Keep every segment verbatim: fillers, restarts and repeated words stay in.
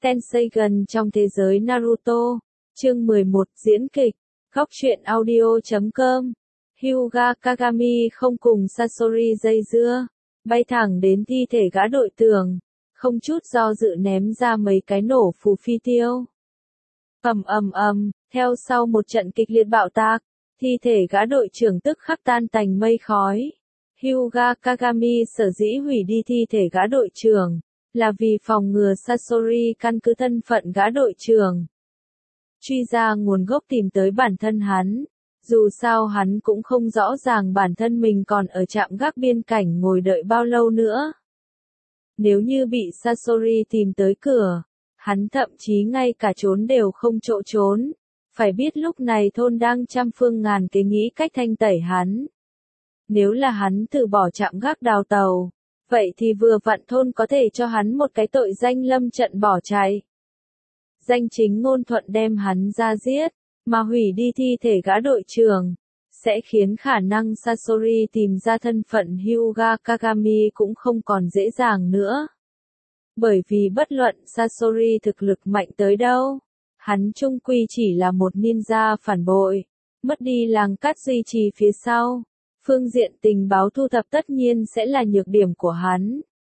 Tenseigan trong thế giới Naruto. Chương mười một Diễn kịch. Góc truyện audio chấm com. Hyuga Kagami không cùng Sasori dây dưa, bay thẳng đến thi thể gã đội trưởng, không chút do dự ném ra mấy cái nổ phù phi tiêu. Ầm ầm ầm, theo sau một trận kịch liệt bạo tạc, thi thể gã đội trưởng tức khắc tan tành mây khói. Hyuga Kagami sở dĩ hủy đi thi thể gã đội trưởng, là vì phòng ngừa Sasori căn cứ thân phận gã đội trưởng, truy ra nguồn gốc tìm tới bản thân hắn. Dù sao hắn cũng không rõ ràng bản thân mình còn ở trạm gác biên cảnh ngồi đợi bao lâu nữa. Nếu như bị Sasori tìm tới cửa, hắn thậm chí ngay cả trốn đều không chỗ trốn. Phải biết lúc này thôn đang trăm phương ngàn kế nghĩ cách thanh tẩy hắn. Nếu là hắn từ bỏ trạm gác đào tàu, vậy thì vừa vặn thôn có thể cho hắn một cái tội danh lâm trận bỏ chạy. Danh chính ngôn thuận đem hắn ra giết, mà hủy đi thi thể gã đội trưởng, sẽ khiến khả năng Sasori tìm ra thân phận Hyuga Kagami cũng không còn dễ dàng nữa. Bởi vì bất luận Sasori thực lực mạnh tới đâu, hắn chung quy chỉ là một ninja phản bội, mất đi làng cát duy trì phía sau, phương diện tình báo thu thập tất nhiên sẽ là nhược điểm của hắn.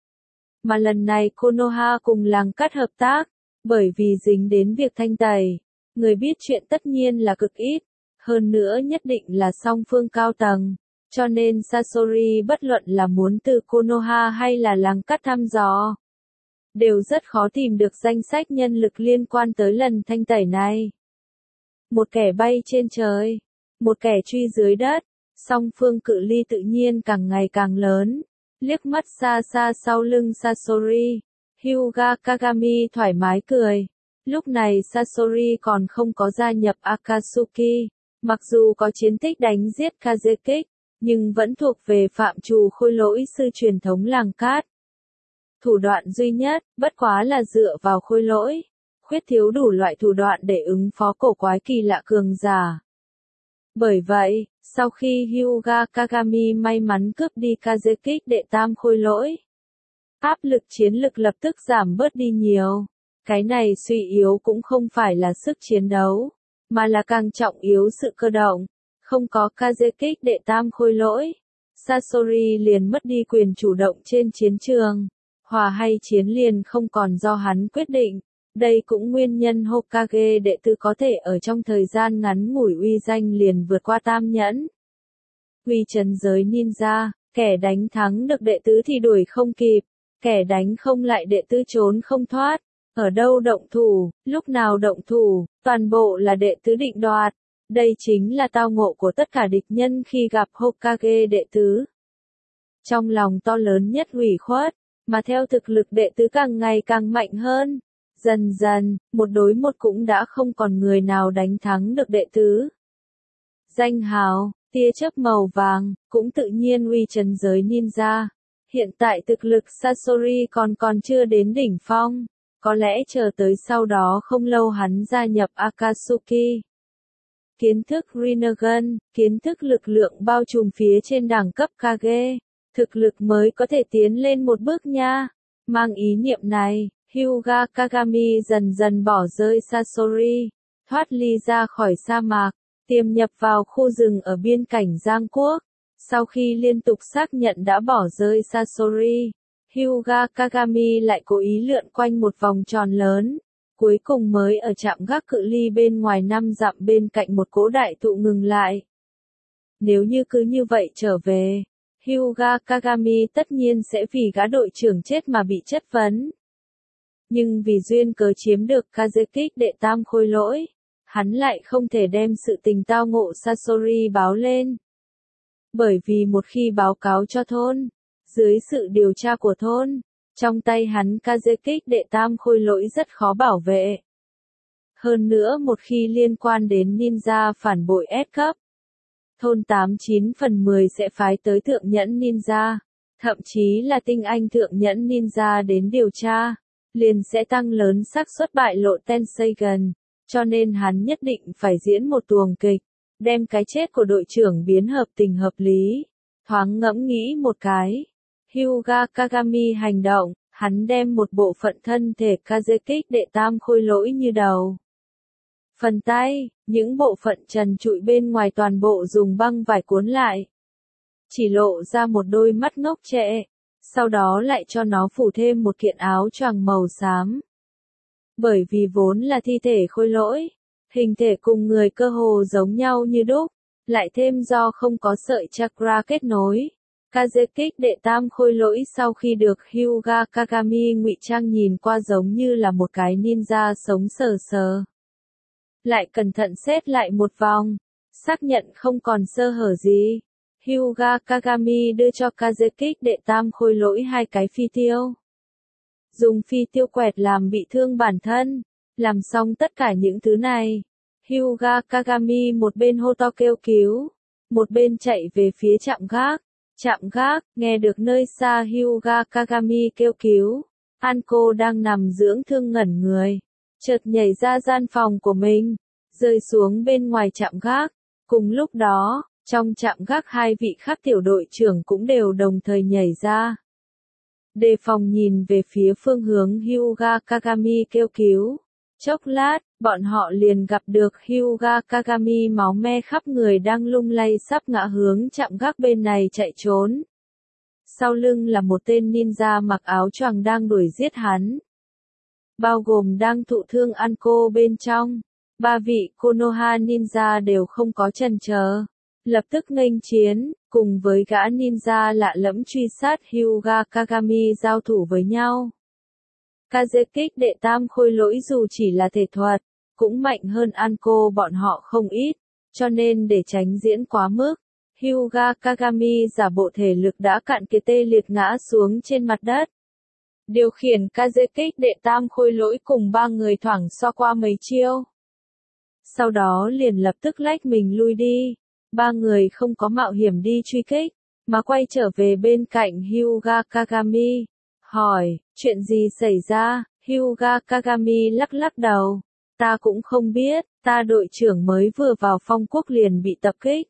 Mà lần này Konoha cùng làng cát hợp tác, bởi vì dính đến việc thanh tẩy, người biết chuyện tất nhiên là cực ít, hơn nữa nhất định là song phương cao tầng, cho nên Sasori bất luận là muốn từ Konoha hay là làng cát thăm dò, đều rất khó tìm được danh sách nhân lực liên quan tới lần thanh tẩy này. Một kẻ bay trên trời, một kẻ truy dưới đất, song phương cự ly tự nhiên càng ngày càng lớn. Liếc mắt xa xa sau lưng Sasori, Hyuga Kagami thoải mái cười. Lúc này Sasori còn không có gia nhập Akatsuki, mặc dù có chiến tích đánh giết Kazekage, nhưng vẫn thuộc về phạm trù khôi lỗi sư truyền thống làng cát. Thủ đoạn duy nhất, bất quá là dựa vào khôi lỗi, khuyết thiếu đủ loại thủ đoạn để ứng phó cổ quái kỳ lạ cường giả. Bởi vậy, sau khi Hyuga Kagami may mắn cướp đi Kazekage đệ tam khôi lỗi, áp lực chiến lực lập tức giảm bớt đi nhiều. Cái này suy yếu cũng không phải là sức chiến đấu, mà là càng trọng yếu sự cơ động. Không có Kazekage đệ tam khôi lỗi, Sasori liền mất đi quyền chủ động trên chiến trường. Hòa hay chiến liền không còn do hắn quyết định. Đây cũng nguyên nhân Hokage đệ tử có thể ở trong thời gian ngắn ngủi uy danh liền vượt qua tam nhẫn. Uy trấn giới ninja, kẻ đánh thắng được đệ tử thì đuổi không kịp, kẻ đánh không lại đệ tử trốn không thoát. Ở đâu động thủ, lúc nào động thủ, toàn bộ là đệ tứ định đoạt. Đây chính là tao ngộ của tất cả địch nhân khi gặp Hokage đệ tứ. Trong lòng to lớn nhất ủy khuất, mà theo thực lực đệ tứ càng ngày càng mạnh hơn. Dần dần, một đối một cũng đã không còn người nào đánh thắng được đệ tứ. Danh hào, tia chớp màu vàng, cũng tự nhiên uy trấn giới ninja. Hiện tại thực lực Sasori còn còn chưa đến đỉnh phong. Có lẽ chờ tới sau đó không lâu hắn gia nhập Akatsuki. Kiến thức Rinnegan, kiến thức lực lượng bao trùm phía trên đẳng cấp Kage, thực lực mới có thể tiến lên một bước nha. Mang ý niệm này, Hyuga Kagami dần dần bỏ rơi Sasori, thoát ly ra khỏi sa mạc, tiềm nhập vào khu rừng ở biên cảnh Giang Quốc. Sau khi liên tục xác nhận đã bỏ rơi Sasori, Hyuga Kagami lại cố ý lượn quanh một vòng tròn lớn, cuối cùng mới ở trạm gác cự ly bên ngoài năm dặm bên cạnh một cỗ đại thụ ngừng lại. Nếu như cứ như vậy trở về, Hyuga Kagami tất nhiên sẽ vì gã đội trưởng chết mà bị chất vấn. Nhưng vì duyên cớ chiếm được Kazekage đệ tam khôi lỗi, hắn lại không thể đem sự tình tao ngộ Sasori báo lên. Bởi vì một khi báo cáo cho thôn, dưới sự điều tra của thôn, trong tay hắn Kazekage đệ tam khôi lỗi rất khó bảo vệ. Hơn nữa một khi liên quan đến ninja phản bội S cấp, thôn tám chín phần mười sẽ phái tới thượng nhẫn ninja, thậm chí là tinh anh thượng nhẫn ninja đến điều tra, liền sẽ tăng lớn xác suất bại lộ Tenseigan, cho nên hắn nhất định phải diễn một tuồng kịch, đem cái chết của đội trưởng biến hợp tình hợp lý. Thoáng ngẫm nghĩ một cái, Hyuga Kagami hành động, Hắn đem một bộ phận thân thể Kazekik đệ tam khôi lỗi như đầu, phần tay, những bộ phận trần trụi bên ngoài toàn bộ dùng băng vải cuốn lại. Chỉ lộ ra một đôi mắt ngốc trệ, sau đó lại cho nó phủ thêm một kiện áo choàng màu xám. Bởi vì vốn là thi thể khôi lỗi, hình thể cùng người cơ hồ giống nhau như đúc, lại thêm do không có sợi chakra kết nối. Kazekik đệ tam khôi lỗi sau khi được Hyuga Kagami ngụy trang nhìn qua giống như là một cái ninja sống sờ sờ. Lại cẩn thận xét lại một vòng, xác nhận không còn sơ hở gì. Hyuga Kagami đưa cho Kazekik đệ tam khôi lỗi hai cái phi tiêu. Dùng phi tiêu quẹt làm bị thương bản thân. Làm xong tất cả những thứ này, Hyuga Kagami một bên hô to kêu cứu, một bên chạy về phía trạm gác. Trạm gác, nghe được nơi xa Hyuga Kagami kêu cứu. Anko đang nằm dưỡng thương ngẩn người, chợt nhảy ra gian phòng của mình, rơi xuống bên ngoài trạm gác. Cùng lúc đó, trong trạm gác hai vị khác tiểu đội trưởng cũng đều đồng thời nhảy ra. Đề phòng nhìn về phía phương hướng Hyuga Kagami kêu cứu. Chốc lát, bọn họ liền gặp được Hyuga Kagami máu me khắp người đang lung lay sắp ngã hướng trạm gác bên này chạy trốn. Sau lưng là một tên ninja mặc áo choàng đang đuổi giết hắn. Bao gồm đang thụ thương Anko bên trong. Ba vị Konoha ninja đều không có chần chờ, lập tức nghênh chiến, cùng với gã ninja lạ lẫm truy sát Hyuga Kagami giao thủ với nhau. Kazekik đệ tam khôi lỗi dù chỉ là thể thuật, cũng mạnh hơn Anko bọn họ không ít, cho nên để tránh diễn quá mức, Hyuga Kagami giả bộ thể lực đã cạn kiệt tê liệt ngã xuống trên mặt đất. Điều khiển Kazekik đệ tam khôi lỗi cùng ba người thoảng so qua mấy chiêu. Sau đó liền lập tức lách mình lui đi. Ba người không có mạo hiểm đi truy kích, mà quay trở về bên cạnh Hyuga Kagami. Hỏi, chuyện gì xảy ra? Hyuga Kagami lắc lắc đầu. Ta cũng không biết, ta đội trưởng mới vừa vào phong quốc liền bị tập kích.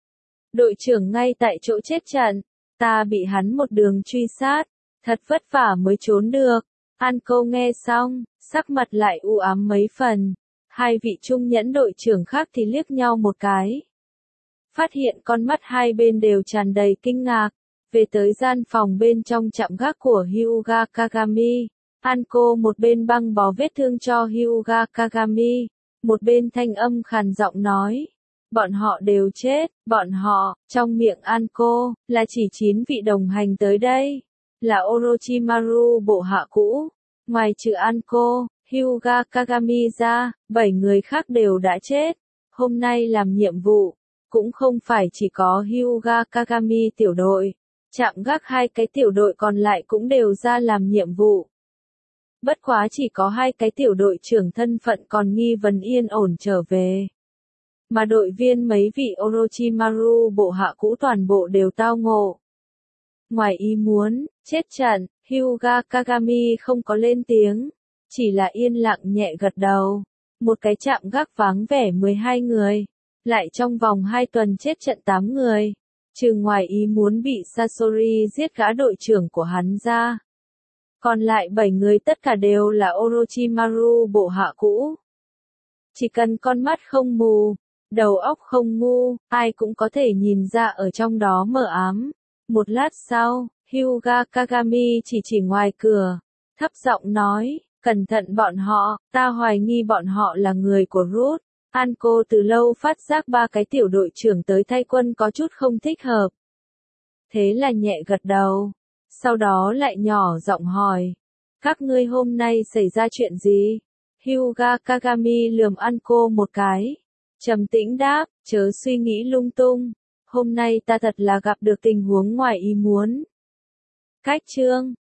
Đội trưởng ngay tại chỗ chết trận, ta bị hắn một đường truy sát, thật vất vả mới trốn được. Anko nghe xong, sắc mặt lại u ám mấy phần. Hai vị trung nhẫn đội trưởng khác thì liếc nhau một cái. Phát hiện con mắt hai bên đều tràn đầy kinh ngạc. Về tới gian phòng bên trong trạm gác của Hyuga Kagami, Anko một bên băng bó vết thương cho Hyuga Kagami, một bên thanh âm khàn giọng nói. Bọn họ đều chết, bọn họ, trong miệng Anko, là chỉ chín vị đồng hành tới đây. Là Orochimaru bộ hạ cũ. Ngoài trừ Anko, Hyuga Kagami ra, bảy người khác đều đã chết. Hôm nay làm nhiệm vụ, cũng không phải chỉ có Hyuga Kagami tiểu đội. Trạm gác hai cái tiểu đội còn lại cũng đều ra làm nhiệm vụ. Bất quá chỉ có hai cái tiểu đội trưởng thân phận còn nghi vấn yên ổn trở về. Mà đội viên mấy vị Orochimaru bộ hạ cũ toàn bộ đều tao ngộ. Ngoài ý muốn, chết trận, Hyuga Kagami không có lên tiếng, chỉ là yên lặng nhẹ gật đầu. Một cái trạm gác vắng vẻ mười hai người, lại trong vòng hai tuần chết trận tám người. Trừ ngoài ý muốn bị Sasori giết gã đội trưởng của hắn ra. Còn lại bảy người tất cả đều là Orochimaru bộ hạ cũ. Chỉ cần con mắt không mù, đầu óc không ngu, ai cũng có thể nhìn ra ở trong đó mờ ám. Một lát sau, Hyuga Kagami chỉ chỉ ngoài cửa, thấp giọng nói, cẩn thận bọn họ, ta hoài nghi bọn họ là người của Root. Anko từ lâu phát giác ba cái tiểu đội trưởng tới thay quân có chút không thích hợp. Thế là nhẹ gật đầu, sau đó lại nhỏ giọng hỏi, các ngươi hôm nay xảy ra chuyện gì? Hyuga Kagami lườm Anko một cái, trầm tĩnh đáp, chớ suy nghĩ lung tung, hôm nay ta thật là gặp được tình huống ngoài ý muốn. Cách chương